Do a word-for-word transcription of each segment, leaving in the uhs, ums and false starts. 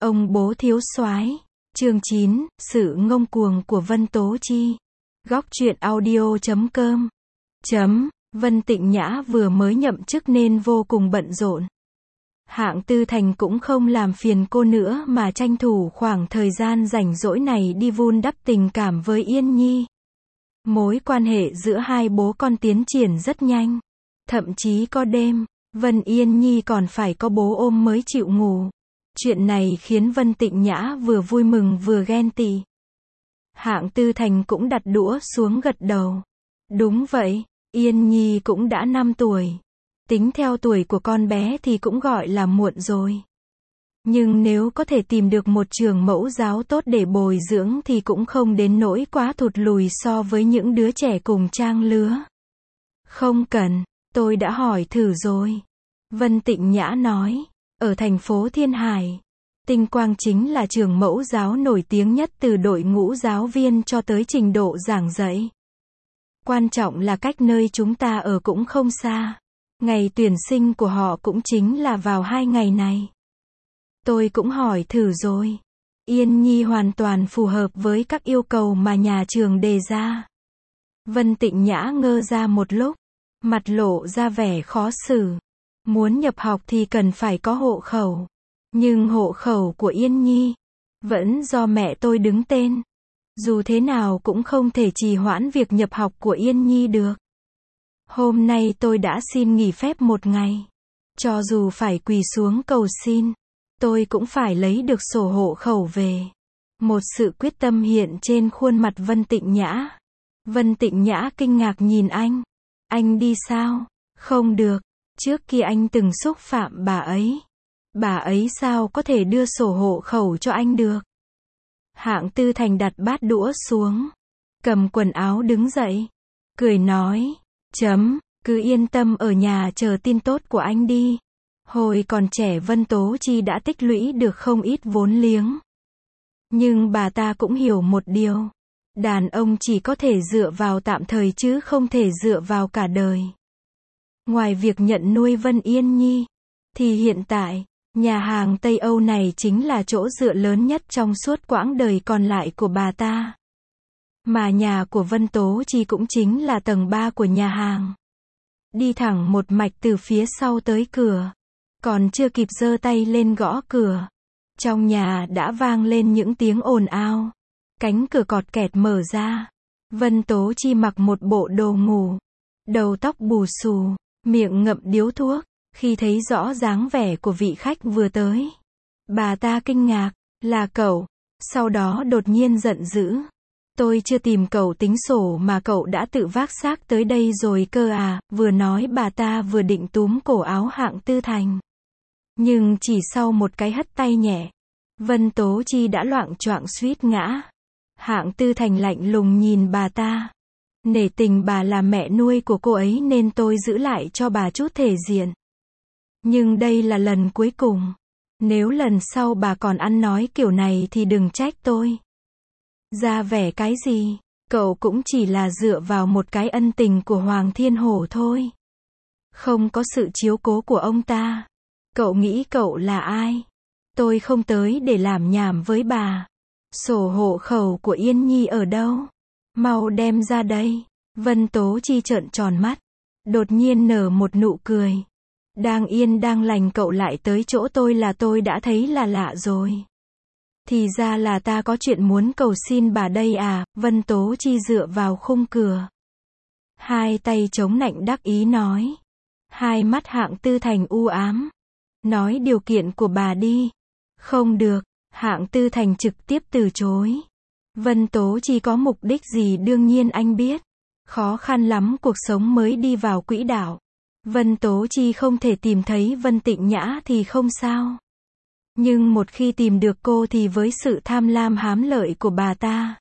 Ông bố thiếu soái. Chương chín, sự ngông cuồng của Vân Tố Chi. Góc truyện audio chấm com. Chấm, Vân Tịnh Nhã vừa mới nhậm chức nên vô cùng bận rộn. Hạng Tư Thành cũng không làm phiền cô nữa mà tranh thủ khoảng thời gian rảnh rỗi này đi vun đắp tình cảm với Yên Nhi. Mối quan hệ giữa hai bố con tiến triển rất nhanh. Thậm chí có đêm, Vân Yên Nhi còn phải có bố ôm mới chịu ngủ. Chuyện này khiến Vân Tịnh Nhã vừa vui mừng vừa ghen tị. Hạng Tư Thành cũng đặt đũa xuống gật đầu. Đúng vậy, Yên Nhi cũng đã năm tuổi. Tính theo tuổi của con bé thì cũng gọi là muộn rồi. Nhưng nếu có thể tìm được một trường mẫu giáo tốt để bồi dưỡng thì cũng không đến nỗi quá thụt lùi so với những đứa trẻ cùng trang lứa. Không cần, tôi đã hỏi thử rồi. Vân Tịnh Nhã nói, ở thành phố Thiên Hải, Tinh Quang chính là trường mẫu giáo nổi tiếng nhất từ đội ngũ giáo viên cho tới trình độ giảng dạy. Quan trọng là cách nơi chúng ta ở cũng không xa. Ngày tuyển sinh của họ cũng chính là vào hai ngày này. Tôi cũng hỏi thử rồi. Yên Nhi hoàn toàn phù hợp với các yêu cầu mà nhà trường đề ra. Vân Tịnh Nhã ngơ ra một lúc, mặt lộ ra vẻ khó xử. Muốn nhập học thì cần phải có hộ khẩu. Nhưng hộ khẩu của Yên Nhi vẫn do mẹ tôi đứng tên. Dù thế nào cũng không thể trì hoãn việc nhập học của Yên Nhi được. Hôm nay tôi đã xin nghỉ phép một ngày. Cho dù phải quỳ xuống cầu xin, tôi cũng phải lấy được sổ hộ khẩu về. Một sự quyết tâm hiện trên khuôn mặt Vân Tịnh Nhã. Vân Tịnh Nhã kinh ngạc nhìn anh. Anh đi sao? Không được. Trước kia anh từng xúc phạm bà ấy. Bà ấy sao có thể đưa sổ hộ khẩu cho anh được? Hạng Tư Thành đặt bát đũa xuống, cầm quần áo đứng dậy, cười nói, chấm, cứ yên tâm ở nhà chờ tin tốt của anh đi. Hồi còn trẻ Vân Tố Chi đã tích lũy được không ít vốn liếng. Nhưng bà ta cũng hiểu một điều. Đàn ông chỉ có thể dựa vào tạm thời chứ không thể dựa vào cả đời. Ngoài việc nhận nuôi Vân Yên Nhi, thì hiện tại, nhà hàng Tây Âu này chính là chỗ dựa lớn nhất trong suốt quãng đời còn lại của bà ta. Mà nhà của Vân Tố Chi cũng chính là tầng ba của nhà hàng. Đi thẳng một mạch từ phía sau tới cửa. Còn chưa kịp giơ tay lên gõ cửa, trong nhà đã vang lên những tiếng ồn ào. Cánh cửa cọt kẹt mở ra. Vân Tố Chi mặc một bộ đồ ngủ. Đầu tóc bù xù, miệng ngậm điếu thuốc. Khi thấy rõ dáng vẻ của vị khách vừa tới, bà ta kinh ngạc, là cậu. Sau đó đột nhiên giận dữ. Tôi chưa tìm cậu tính sổ mà cậu đã tự vác xác tới đây rồi cơ à. Vừa nói bà ta vừa định túm cổ áo Hạng Tư Thành. Nhưng chỉ sau một cái hất tay nhẹ, Vân Tố Chi đã loạng choạng suýt ngã. Hạng Tư Thành lạnh lùng nhìn bà ta. Nể tình bà là mẹ nuôi của cô ấy nên tôi giữ lại cho bà chút thể diện. Nhưng đây là lần cuối cùng. Nếu lần sau bà còn ăn nói kiểu này thì đừng trách tôi. Ra vẻ cái gì? Cậu cũng chỉ là dựa vào một cái ân tình của Hoàng Thiên Hổ thôi. Không có sự chiếu cố của ông ta. Cậu nghĩ cậu là ai? Tôi không tới để làm nhảm với bà. Sổ hộ khẩu của Yên Nhi ở đâu? Mau đem ra đây. Vân Tố Chi trợn tròn mắt. Đột nhiên nở một nụ cười. Đang yên đang lành cậu lại tới chỗ tôi là tôi đã thấy là lạ rồi. Thì ra là ta có chuyện muốn cầu xin bà đây à. Vân Tố Chi dựa vào khung cửa, hai tay chống nạnh đắc ý nói. Hai mắt Hạng Tư Thành u ám. Nói điều kiện của bà đi. Không được. Hạng Tư Thành trực tiếp từ chối. Vân Tố Chi có mục đích gì đương nhiên anh biết. Khó khăn lắm cuộc sống mới đi vào quỹ đạo. Vân Tố Chi không thể tìm thấy Vân Tịnh Nhã thì không sao. Nhưng một khi tìm được cô thì với sự tham lam hám lợi của bà ta,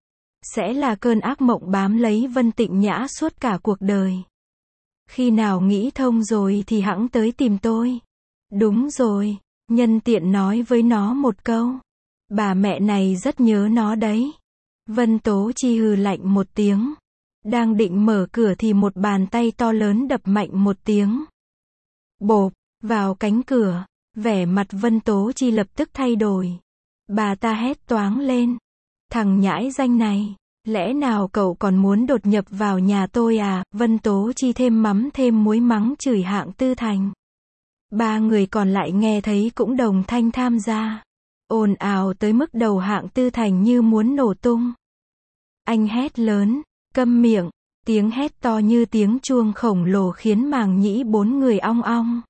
sẽ là cơn ác mộng bám lấy Vân Tịnh Nhã suốt cả cuộc đời. Khi nào nghĩ thông rồi thì hẵng tới tìm tôi. Đúng rồi, nhân tiện nói với nó một câu. Bà mẹ này rất nhớ nó đấy. Vân Tố Chi hừ lạnh một tiếng. Đang định mở cửa thì một bàn tay to lớn đập mạnh một tiếng. Bộp, vào cánh cửa. Vẻ mặt Vân Tố Chi lập tức thay đổi. Bà ta hét toáng lên. Thằng nhãi danh này, lẽ nào cậu còn muốn đột nhập vào nhà tôi à? Vân Tố Chi thêm mắm thêm muối mắng chửi Hạng Tư Thành. Ba người còn lại nghe thấy cũng đồng thanh tham gia. Ồn ào tới mức đầu Hạng Tư Thành như muốn nổ tung. Anh hét lớn, câm miệng, tiếng hét to như tiếng chuông khổng lồ khiến màng nhĩ bốn người ong ong.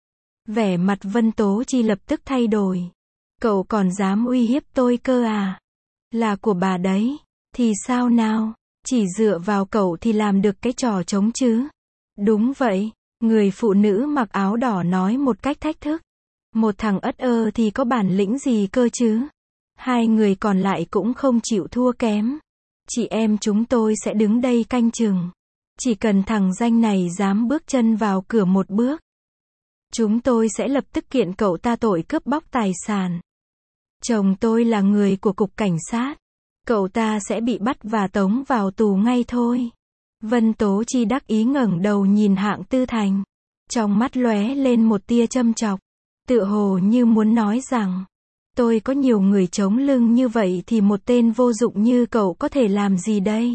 Vẻ mặt Vân Tố Chi lập tức thay đổi. Cậu còn dám uy hiếp tôi cơ à? Là của bà đấy, thì sao nào? Chỉ dựa vào cậu thì làm được cái trò trống chứ? Đúng vậy, người phụ nữ mặc áo đỏ nói một cách thách thức. Một thằng ất ơ thì có bản lĩnh gì cơ chứ? Hai người còn lại cũng không chịu thua kém. Chị em chúng tôi sẽ đứng đây canh chừng. Chỉ cần thằng danh này dám bước chân vào cửa một bước, chúng tôi sẽ lập tức kiện cậu ta tội cướp bóc tài sản. Chồng tôi là người của cục cảnh sát. Cậu ta sẽ bị bắt và tống vào tù ngay thôi. Vân Tố Chi đắc ý ngẩng đầu nhìn Hạng Tư Thành. Trong mắt lóe lên một tia châm chọc. Tựa hồ như muốn nói rằng, tôi có nhiều người chống lưng như vậy thì một tên vô dụng như cậu có thể làm gì đây?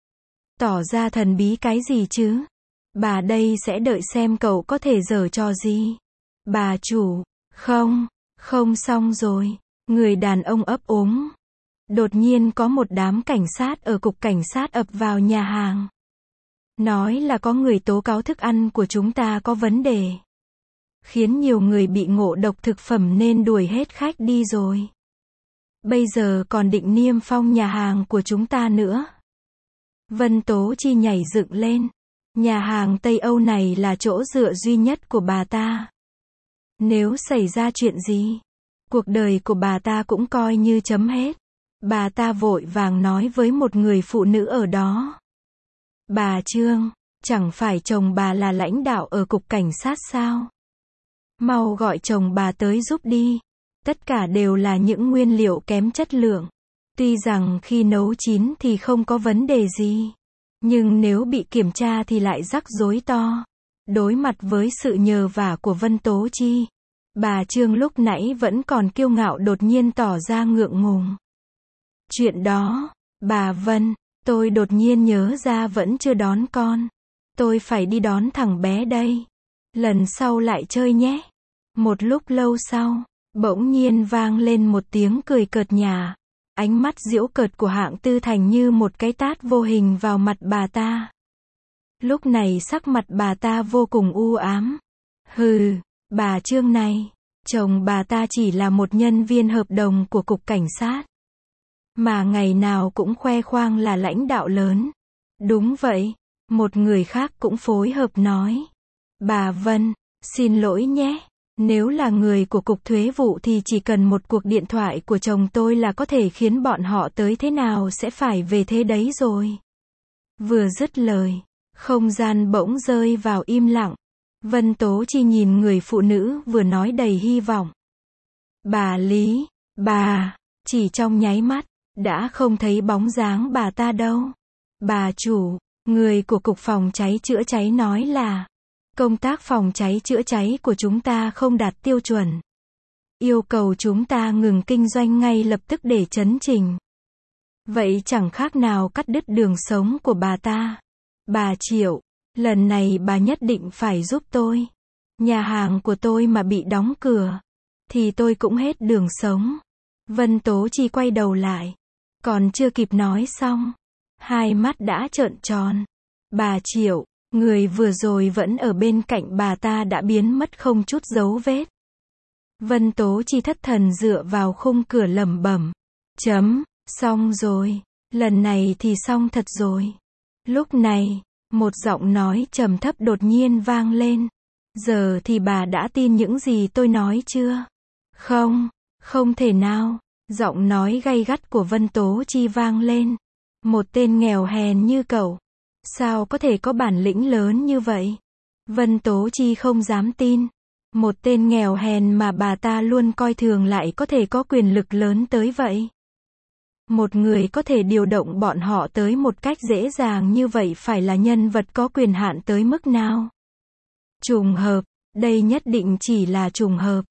Tỏ ra thần bí cái gì chứ? Bà đây sẽ đợi xem cậu có thể giở trò gì. Bà chủ, không, không xong rồi. Người đàn ông ấp úng. Đột nhiên có một đám cảnh sát ở cục cảnh sát ập vào nhà hàng. Nói là có người tố cáo thức ăn của chúng ta có vấn đề. Khiến nhiều người bị ngộ độc thực phẩm nên đuổi hết khách đi rồi. Bây giờ còn định niêm phong nhà hàng của chúng ta nữa. Vân Tố Chi nhảy dựng lên. Nhà hàng Tây Âu này là chỗ dựa duy nhất của bà ta. Nếu xảy ra chuyện gì, cuộc đời của bà ta cũng coi như chấm hết. Bà ta vội vàng nói với một người phụ nữ ở đó. Bà Trương, chẳng phải chồng bà là lãnh đạo ở cục cảnh sát sao? Mau gọi chồng bà tới giúp đi. Tất cả đều là những nguyên liệu kém chất lượng. Tuy rằng khi nấu chín thì không có vấn đề gì, nhưng nếu bị kiểm tra thì lại rắc rối to. Đối mặt với sự nhờ vả của Vân Tố Chi, bà Trương lúc nãy vẫn còn kiêu ngạo đột nhiên tỏ ra ngượng ngùng. Chuyện đó, bà Vân, tôi đột nhiên nhớ ra vẫn chưa đón con. Tôi phải đi đón thằng bé đây. Lần sau lại chơi nhé. Một lúc lâu sau, bỗng nhiên vang lên một tiếng cười cợt nhả. Ánh mắt giễu cợt của Hạng Tư Thành như một cái tát vô hình vào mặt bà ta. Lúc này sắc mặt bà ta vô cùng u ám. Hừ, bà Trương này, chồng bà ta chỉ là một nhân viên hợp đồng của cục cảnh sát. Mà ngày nào cũng khoe khoang là lãnh đạo lớn. Đúng vậy, một người khác cũng phối hợp nói. Bà Vân, xin lỗi nhé. Nếu là người của cục thuế vụ thì chỉ cần một cuộc điện thoại của chồng tôi là có thể khiến bọn họ tới thế nào sẽ phải về thế đấy rồi. Vừa dứt lời, không gian bỗng rơi vào im lặng. Vân Tố Chi nhìn người phụ nữ vừa nói đầy hy vọng. Bà Lý, bà, chỉ trong nháy mắt, đã không thấy bóng dáng bà ta đâu. Bà chủ, người của cục phòng cháy chữa cháy nói là công tác phòng cháy chữa cháy của chúng ta không đạt tiêu chuẩn. Yêu cầu chúng ta ngừng kinh doanh ngay lập tức để chấn chỉnh. Vậy chẳng khác nào cắt đứt đường sống của bà ta. Bà Triệu, lần này bà nhất định phải giúp tôi. Nhà hàng của tôi mà bị đóng cửa, thì tôi cũng hết đường sống. Vân Tố Chi quay đầu lại. Còn chưa kịp nói xong, hai mắt đã trợn tròn. Bà Triệu, người vừa rồi vẫn ở bên cạnh bà ta đã biến mất không chút dấu vết. Vân Tố Chi thất thần dựa vào khung cửa lẩm bẩm. Chấm, xong rồi. Lần này thì xong thật rồi. Lúc này, một giọng nói trầm thấp đột nhiên vang lên. Giờ thì bà đã tin những gì tôi nói chưa? Không, không thể nào. Giọng nói gay gắt của Vân Tố Chi vang lên. Một tên nghèo hèn như cậu, sao có thể có bản lĩnh lớn như vậy? Vân Tố Chi không dám tin. Một tên nghèo hèn mà bà ta luôn coi thường lại có thể có quyền lực lớn tới vậy. Một người có thể điều động bọn họ tới một cách dễ dàng như vậy phải là nhân vật có quyền hạn tới mức nào? Trùng hợp, đây nhất định chỉ là trùng hợp.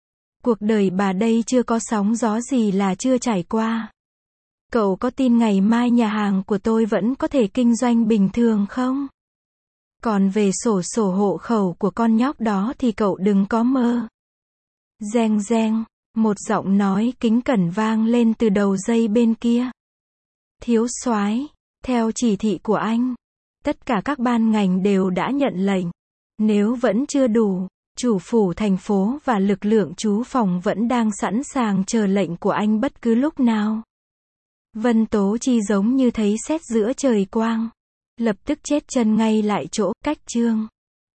Cuộc đời bà đây chưa có sóng gió gì là chưa trải qua. Cậu có tin ngày mai nhà hàng của tôi vẫn có thể kinh doanh bình thường không? Còn về sổ sổ hộ khẩu của con nhóc đó thì cậu đừng có mơ. Reng reng, một giọng nói kính cẩn vang lên từ đầu dây bên kia. Thiếu soái, theo chỉ thị của anh, tất cả các ban ngành đều đã nhận lệnh. Nếu vẫn chưa đủ, chủ phủ thành phố và lực lượng trú phòng vẫn đang sẵn sàng chờ lệnh của anh bất cứ lúc nào. Vân Tố Chi giống như thấy sét giữa trời quang. Lập tức chết chân ngay lại chỗ, cách chương.